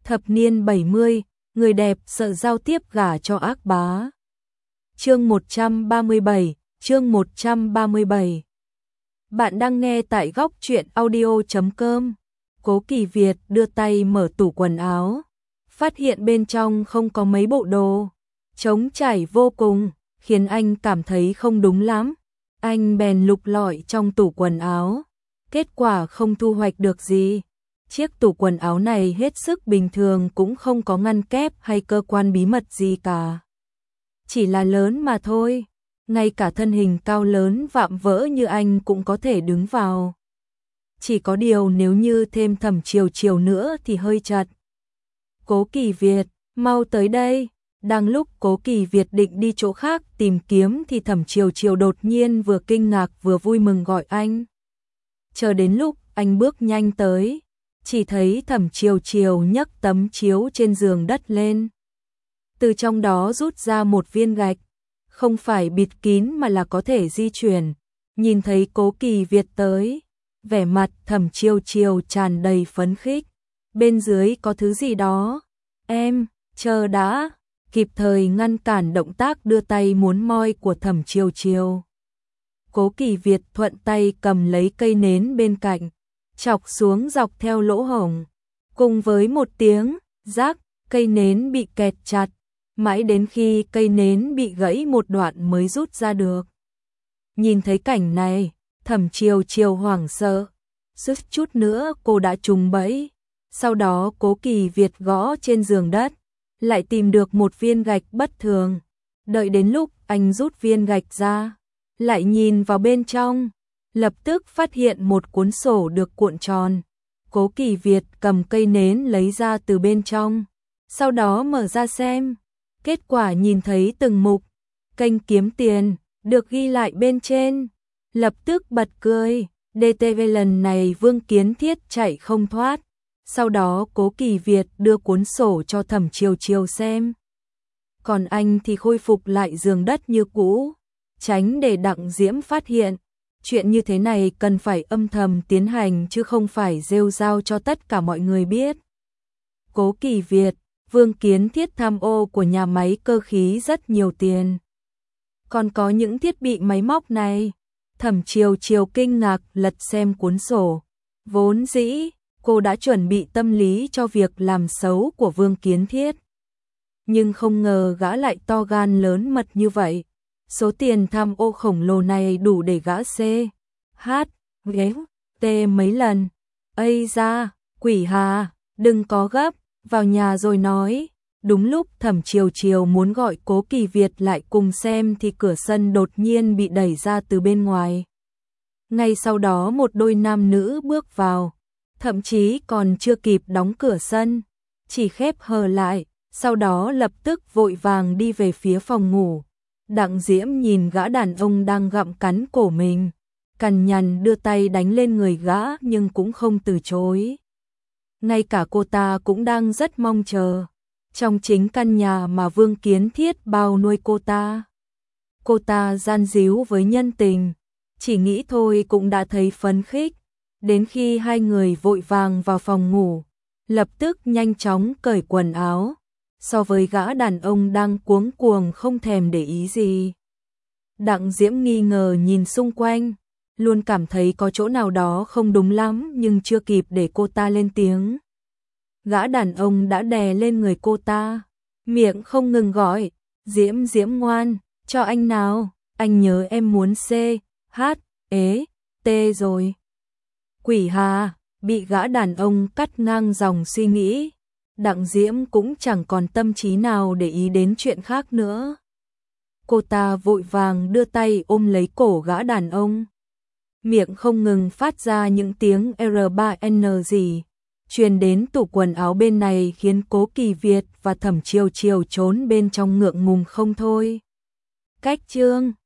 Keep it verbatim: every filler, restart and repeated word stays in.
Thập niên bảy mươi, người đẹp sợ giao tiếp gả cho ác bá. Chương một trăm ba mươi bảy, chương một trăm ba mươi bảy. Bạn đang nghe tại góc truyện audio chấm com. Cố Kỳ Việt đưa tay mở tủ quần áo, phát hiện bên trong không có mấy bộ đồ, trống trải vô cùng, khiến anh cảm thấy không đúng lắm. Anh bèn lục lọi trong tủ quần áo, kết quả không thu hoạch được gì. Chiếc tủ quần áo này hết sức bình thường, cũng không có ngăn kép hay cơ quan bí mật gì cả. Chỉ là lớn mà thôi, ngay cả thân hình cao lớn vạm vỡ như anh cũng có thể đứng vào. Chỉ có điều nếu như thêm Thẩm Chiều Chiều nữa thì hơi chật. Cố Kỳ Việt, mau tới đây. Đang lúc Cố Kỳ Việt định đi chỗ khác tìm kiếm thì Thẩm Chiều Chiều đột nhiên vừa kinh ngạc vừa vui mừng gọi anh. Chờ đến lúc anh bước nhanh tới, chỉ thấy Thẩm Chiều Chiều nhấc tấm chiếu trên giường đất lên. Từ trong đó rút ra một viên gạch, không phải bịt kín mà là có thể di chuyển. Nhìn thấy Cố Kỳ Việt tới, vẻ mặt Thẩm Chiều Chiều tràn đầy phấn khích. Bên dưới có thứ gì đó. Em, chờ đã, kịp thời ngăn cản động tác đưa tay muốn moi của Thẩm Chiều Chiều. Cố Kỳ Việt thuận tay cầm lấy cây nến bên cạnh, chọc xuống dọc theo lỗ hổng. Cùng với một tiếng rắc, cây nến bị kẹt chặt, mãi đến khi cây nến bị gãy một đoạn mới rút ra được. Nhìn thấy cảnh này, Thẩm Chiều Chiều hoảng sợ, suýt chút nữa cô đã trúng bẫy. Sau đó Cố Kỳ Việt gõ trên giường đất, lại tìm được một viên gạch bất thường. Đợi đến lúc anh rút viên gạch ra, lại nhìn vào bên trong, lập tức phát hiện một cuốn sổ được cuộn tròn. Cố Kỳ Việt cầm cây nến lấy ra từ bên trong, sau đó mở ra xem. Kết quả nhìn thấy từng mục, kênh kiếm tiền, được ghi lại bên trên. Lập tức bật cười, đê tê vê lần này Vương Kiến Thiết chạy không thoát. Sau đó Cố Kỳ Việt đưa cuốn sổ cho Thẩm Chiều Chiều xem. Còn anh thì khôi phục lại giường đất như cũ, tránh để Đặng Diễm phát hiện. Chuyện như thế này cần phải âm thầm tiến hành chứ không phải rêu rao cho tất cả mọi người biết. Cố Kỳ Việt, Vương Kiến Thiết tham ô của nhà máy cơ khí rất nhiều tiền. Còn có những thiết bị máy móc này. Thẩm Chiều Chiều kinh ngạc lật xem cuốn sổ. Vốn dĩ, cô đã chuẩn bị tâm lý cho việc làm xấu của Vương Kiến Thiết. Nhưng không ngờ gã lại to gan lớn mật như vậy. Số tiền tham ô khổng lồ này đủ để gã C, H, ghé, T mấy lần. Ây da, quỷ hà, đừng có gấp, vào nhà rồi nói. Đúng lúc Thẩm Chiều Chiều muốn gọi Cố Kỳ Việt lại cùng xem thì cửa sân đột nhiên bị đẩy ra từ bên ngoài. Ngay sau đó một đôi nam nữ bước vào, thậm chí còn chưa kịp đóng cửa sân, chỉ khép hờ lại, sau đó lập tức vội vàng đi về phía phòng ngủ. Đặng Diễm nhìn gã đàn ông đang gặm cắn cổ mình, cằn nhằn đưa tay đánh lên người gã nhưng cũng không từ chối. Ngay cả cô ta cũng đang rất mong chờ, trong chính căn nhà mà Vương Kiến Thiết bao nuôi cô ta. Cô ta gian díu với nhân tình, chỉ nghĩ thôi cũng đã thấy phấn khích. Đến khi hai người vội vàng vào phòng ngủ, lập tức nhanh chóng cởi quần áo. So với gã đàn ông đang cuống cuồng không thèm để ý gì. Đặng Diễm nghi ngờ nhìn xung quanh, luôn cảm thấy có chỗ nào đó không đúng lắm nhưng chưa kịp để cô ta lên tiếng. Gã đàn ông đã đè lên người cô ta, miệng không ngừng gọi, Diễm Diễm ngoan, cho anh nào, anh nhớ em muốn C, H, ế, T rồi. Quỷ hà, bị gã đàn ông cắt ngang dòng suy nghĩ. Đặng Diễm cũng chẳng còn tâm trí nào để ý đến chuyện khác nữa. Cô ta vội vàng đưa tay ôm lấy cổ gã đàn ông. Miệng không ngừng phát ra những tiếng R ba N gì. Truyền đến tủ quần áo bên này khiến Cố Kỳ Việt và Thẩm Chiều Chiều trốn bên trong ngượng ngùng không thôi. Cách chương